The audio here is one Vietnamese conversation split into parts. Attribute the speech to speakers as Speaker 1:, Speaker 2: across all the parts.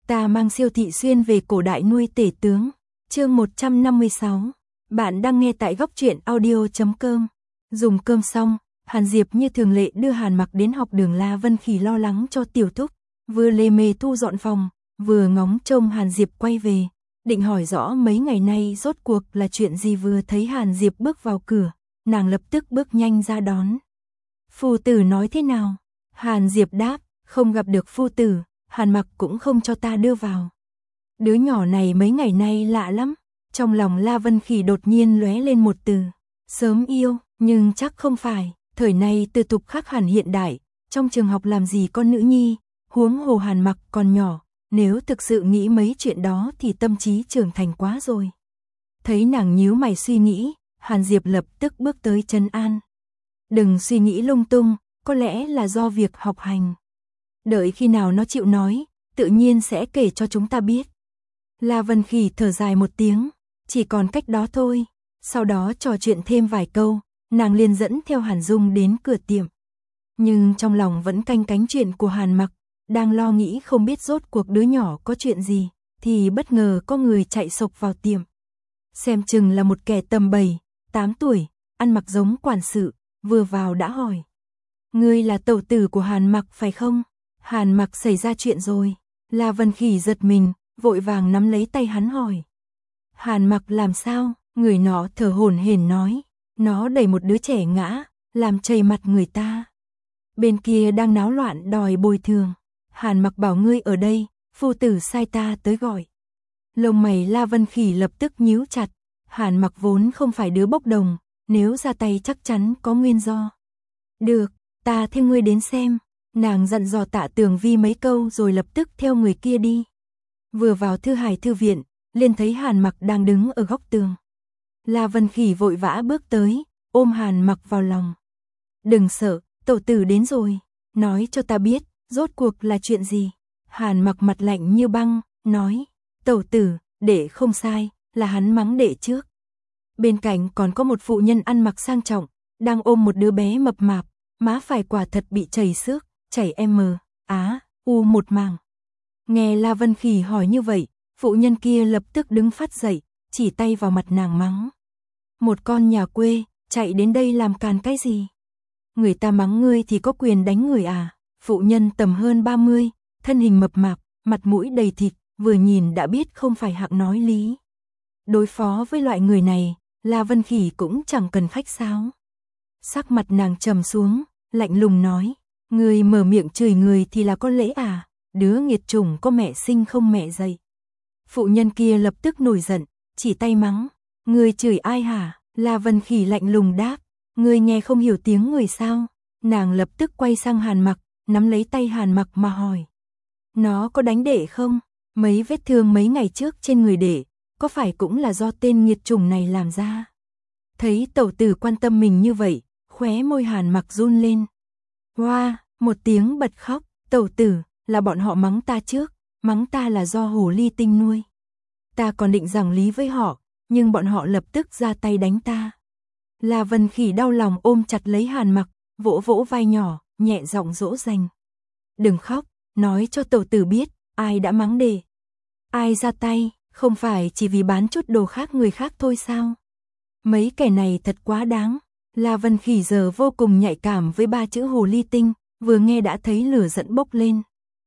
Speaker 1: Ta mang siêu thị xuyên về cổ đại nuôi tể tướng. Chương 156. Bạn đang nghe tại góc truyện audio.com. Dùng cơm xong, Hàn Diệp như thường lệ đưa Hàn Mặc đến học đường. La Vân Khỉ lo lắng cho tiểu thúc, vừa lề mề thu dọn phòng, vừa ngóng trông Hàn Diệp quay về, định hỏi rõ mấy ngày nay rốt cuộc là chuyện gì. Vừa thấy Hàn Diệp bước vào cửa, nàng lập tức bước nhanh ra đón. Phu tử nói thế nào? Hàn Diệp đáp, không gặp được phu tử, Hàn Mặc cũng không cho ta đưa vào. Đứa nhỏ này mấy ngày nay lạ lắm. Trong lòng La Vân Khỉ đột nhiên lóe lên một từ, sớm yêu, nhưng chắc không phải, thời nay từ tục khác hẳn hiện đại, trong trường học làm gì con nữ nhi, huống hồ Hàn Mặc còn nhỏ, nếu thực sự nghĩ mấy chuyện đó thì tâm trí trưởng thành quá rồi. Thấy nàng nhíu mày suy nghĩ, Hàn Diệp lập tức bước tới trấn an. Đừng suy nghĩ lung tung, có lẽ là do việc học hành. Đợi khi nào nó chịu nói, tự nhiên sẽ kể cho chúng ta biết. La Vân Khỉ thở dài một tiếng, chỉ còn cách đó thôi. Sau đó trò chuyện thêm vài câu, nàng liền dẫn theo Hàn Dung đến cửa tiệm. Nhưng trong lòng vẫn canh cánh chuyện của Hàn Mặc, đang lo nghĩ không biết rốt cuộc đứa nhỏ có chuyện gì, thì bất ngờ có người chạy xộc vào tiệm. Xem chừng là một kẻ tầm 7-8 tuổi, ăn mặc giống quản sự, vừa vào đã hỏi. Ngươi là tẩu tử của Hàn Mặc phải không? Hàn Mặc xảy ra chuyện rồi. La Vân Khỉ giật mình, vội vàng nắm lấy tay hắn hỏi. Hàn Mặc làm sao? Người nó thở hổn hển nói. Nó đẩy một đứa trẻ ngã, làm chảy mặt người ta. Bên kia đang náo loạn đòi bồi thường. Hàn Mặc bảo ngươi ở đây, phu tử sai ta tới gọi. Lông mày La Vân Khỉ lập tức nhíu chặt. Hàn Mặc vốn không phải đứa bốc đồng, nếu ra tay chắc chắn có nguyên do. Được, ta theo ngươi đến xem. Nàng dặn dò Tạ Tường Vi mấy câu rồi lập tức theo người kia đi. Vừa vào Thư Hải thư viện, liền thấy Hàn Mặc đang đứng ở góc tường. La Vân Khỉ vội vã bước tới, ôm Hàn Mặc vào lòng. Đừng sợ, tẩu tử đến rồi, nói cho ta biết, rốt cuộc là chuyện gì. Hàn Mặc mặt lạnh như băng, nói, tẩu tử, đệ không sai, là hắn mắng đệ trước. Bên cạnh còn có một phụ nhân ăn mặc sang trọng, đang ôm một đứa bé mập mạp, má phải quả thật bị chảy xước, chảy u một màng. Nghe La Vân Khỉ hỏi như vậy, phụ nhân kia lập tức đứng phát dậy, chỉ tay vào mặt nàng mắng. Một con nhà quê, chạy đến đây làm càn cái gì? Người ta mắng ngươi thì có quyền đánh người à? Phụ nhân tầm hơn 30, thân hình mập mạp, mặt mũi đầy thịt, vừa nhìn đã biết không phải hạng nói lý. Đối phó với loại người này, La Vân Khỉ cũng chẳng cần khách sáo. Sắc mặt nàng trầm xuống, lạnh lùng nói, ngươi mở miệng chửi người thì là có lễ à? Đứa nghiệt chủng có mẹ sinh không mẹ dạy. Phụ nhân kia lập tức nổi giận, chỉ tay mắng, ngươi chửi ai hả? La Vân Khỉ lạnh lùng đáp, ngươi nghe không hiểu tiếng người sao? Nàng lập tức quay sang Hàn Mặc, nắm lấy tay Hàn Mặc mà hỏi. Nó có đánh đệ không? Mấy vết thương mấy ngày trước trên người đệ, có phải cũng là do tên nghiệt chủng này làm ra? Thấy tẩu tử quan tâm mình như vậy, khóe môi Hàn Mặc run lên. Hoa, một tiếng bật khóc, tẩu tử, là bọn họ mắng ta trước, mắng ta là do hồ ly tinh nuôi. Ta còn định giảng lý với họ, nhưng bọn họ lập tức ra tay đánh ta. La Vân Khỉ đau lòng ôm chặt lấy Hàn Mặc, vỗ vỗ vai nhỏ, nhẹ giọng dỗ dành. Đừng khóc, nói cho tẩu tử biết, ai đã mắng đệ. Ai ra tay, không phải chỉ vì bán chút đồ khác người khác thôi sao? Mấy kẻ này thật quá đáng. La Vân Khỉ giờ vô cùng nhạy cảm với 3 chữ hồ ly tinh, vừa nghe đã thấy lửa giận bốc lên.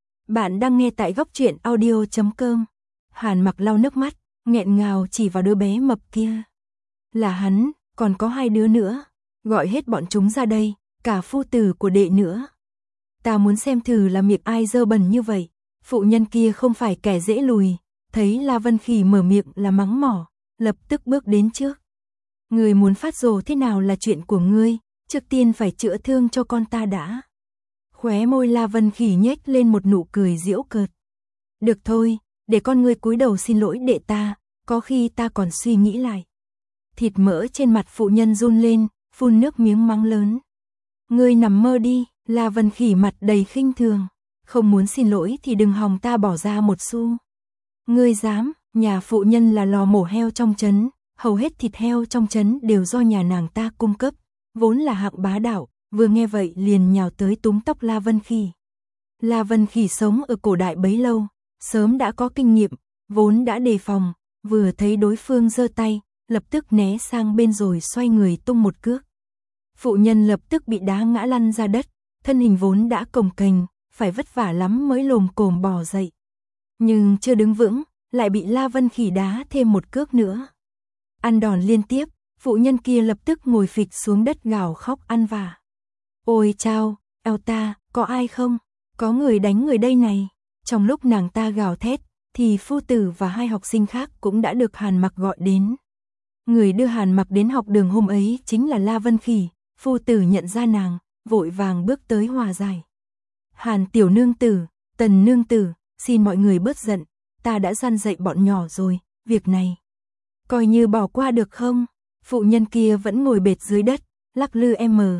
Speaker 1: Bạn đang nghe tại góc truyện audio.com. Hàn Mặc lau nước mắt, nghẹn ngào chỉ vào đứa bé mập kia. Là hắn, còn có 2 đứa nữa. Gọi hết bọn chúng ra đây, cả phu tử của đệ nữa. Ta muốn xem thử là miệng ai dơ bẩn như vậy. Phụ nhân kia không phải kẻ dễ lùi, thấy La Vân Khỉ mở miệng là mắng mỏ, lập tức bước đến trước. Ngươi muốn phát rồ thế nào là chuyện của ngươi, trước tiên phải chữa thương cho con ta đã. Khóe môi La Vân Khỉ nhếch lên một nụ cười giễu cợt. Được thôi, để con ngươi cúi đầu xin lỗi đệ ta, có khi ta còn suy nghĩ lại. Thịt mỡ trên mặt phụ nhân run lên, phun nước miếng mắng lớn. Ngươi nằm mơ đi. La Vân Khỉ mặt đầy khinh thường. Không muốn xin lỗi thì đừng hòng ta bỏ ra một xu. Ngươi dám? Nhà phụ nhân là lò mổ heo trong trấn, hầu hết thịt heo trong trấn đều do nhà nàng ta cung cấp, vốn là hạng bá đạo. Vừa nghe vậy liền nhào tới túm tóc La Vân Khỉ. La Vân Khỉ sống ở cổ đại bấy lâu, sớm đã có kinh nghiệm, vốn đã đề phòng, vừa thấy đối phương giơ tay, lập tức né sang bên rồi xoay người tung một cước. Phụ nhân lập tức bị đá ngã lăn ra đất, thân hình vốn đã cồng kềnh, phải vất vả lắm mới lồm cồm bò dậy. Nhưng chưa đứng vững, lại bị La Vân Khỉ đá thêm một cước nữa. Ăn đòn liên tiếp, phụ nhân kia lập tức ngồi phịch xuống đất gào khóc ăn vạ. Ôi chao, eo ta, có ai không? Có người đánh người đây này. Trong lúc nàng ta gào thét, thì phu tử và hai học sinh khác cũng đã được Hàn Mặc gọi đến. Người đưa Hàn Mặc đến học đường hôm ấy chính là La Vân Khỉ. Phu tử nhận ra nàng, vội vàng bước tới hòa giải. Hàn tiểu nương tử, Tần nương tử, xin mọi người bớt giận, ta đã gian dạy bọn nhỏ rồi, việc này coi như bỏ qua được không? Phụ nhân kia vẫn ngồi bệt dưới đất, lắc lư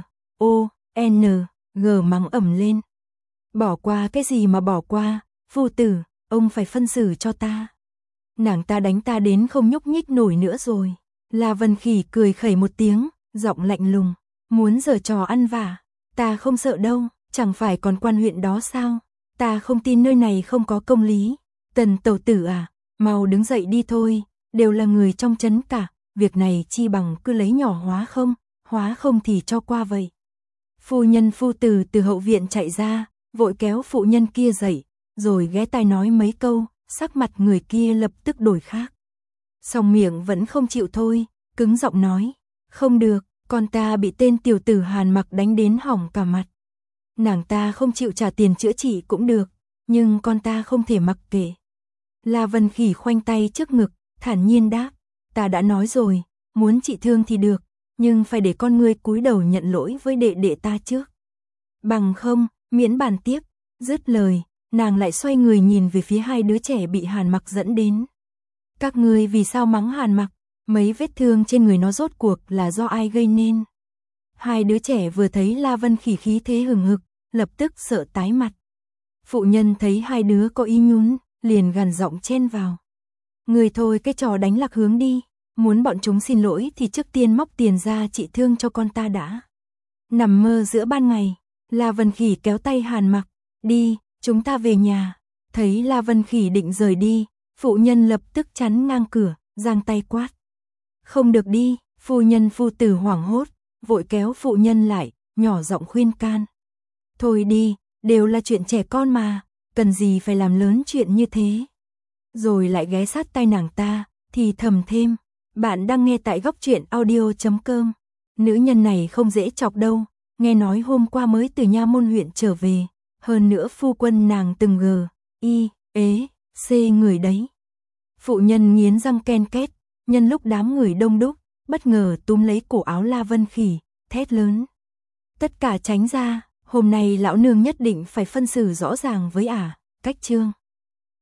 Speaker 1: M.O.N.G mắng ẩm lên. Bỏ qua cái gì mà bỏ qua, phu tử, ông phải phân xử cho ta. Nàng ta đánh ta đến không nhúc nhích nổi nữa rồi. La Vân Khỉ cười khẩy một tiếng, giọng lạnh lùng, muốn giở trò ăn vạ, ta không sợ đâu, chẳng phải còn quan huyện đó sao? Ta không tin nơi này không có công lý. Tần tẩu tử à, mau đứng dậy đi thôi, đều là người trong trấn cả, việc này chi bằng cứ lấy nhỏ hóa không thì cho qua vậy. Phu nhân phu tử từ hậu viện chạy ra, vội kéo phụ nhân kia dậy, rồi ghé tai nói mấy câu, sắc mặt người kia lập tức đổi khác. Song miệng vẫn không chịu thôi, cứng giọng nói, không được, con ta bị tên tiểu tử Hàn Mặc đánh đến hỏng cả mặt. Nàng ta không chịu trả tiền chữa trị cũng được, nhưng con ta không thể mặc kệ. La Vân Khỉ khoanh tay trước ngực, thản nhiên đáp, ta đã nói rồi, muốn trị thương thì được, nhưng phải để con ngươi cúi đầu nhận lỗi với đệ đệ ta trước. Bằng không, miễn bàn tiếp. Dứt lời, nàng lại xoay người nhìn về phía hai đứa trẻ bị Hàn Mặc dẫn đến. Các ngươi vì sao mắng Hàn Mặc? Mấy vết thương trên người nó rốt cuộc là do ai gây nên? Hai đứa trẻ vừa thấy La Vân Khỉ khí thế hừng hực, lập tức sợ tái mặt. Phụ nhân thấy hai đứa có ý nhún, liền gằn giọng chen vào. Người thôi cái trò đánh lạc hướng đi, muốn bọn chúng xin lỗi thì trước tiên móc tiền ra trị thương cho con ta đã. Nằm mơ giữa ban ngày, La Vân Khỉ kéo tay Hàn Mặc, đi, chúng ta về nhà. Thấy La Vân Khỉ định rời đi, phụ nhân lập tức chắn ngang cửa, giang tay quát. Không được đi, phu nhân phu tử hoảng hốt, vội kéo phụ nhân lại, nhỏ giọng khuyên can. Thôi đi, đều là chuyện trẻ con mà, cần gì phải làm lớn chuyện như thế. Rồi lại ghé sát tai nàng ta, thì thầm thêm, bạn đang nghe tại góc truyện audio.com. Nữ nhân này không dễ chọc đâu, nghe nói hôm qua mới từ Nha Môn huyện trở về, hơn nữa phu quân nàng từng G.I.E.C người đấy. Phụ nhân nghiến răng ken két, nhân lúc đám người đông đúc, bất ngờ túm lấy cổ áo La Vân Khỉ, thét lớn. Tất cả tránh ra, hôm nay lão nương nhất định phải phân xử rõ ràng với ả, cách chương.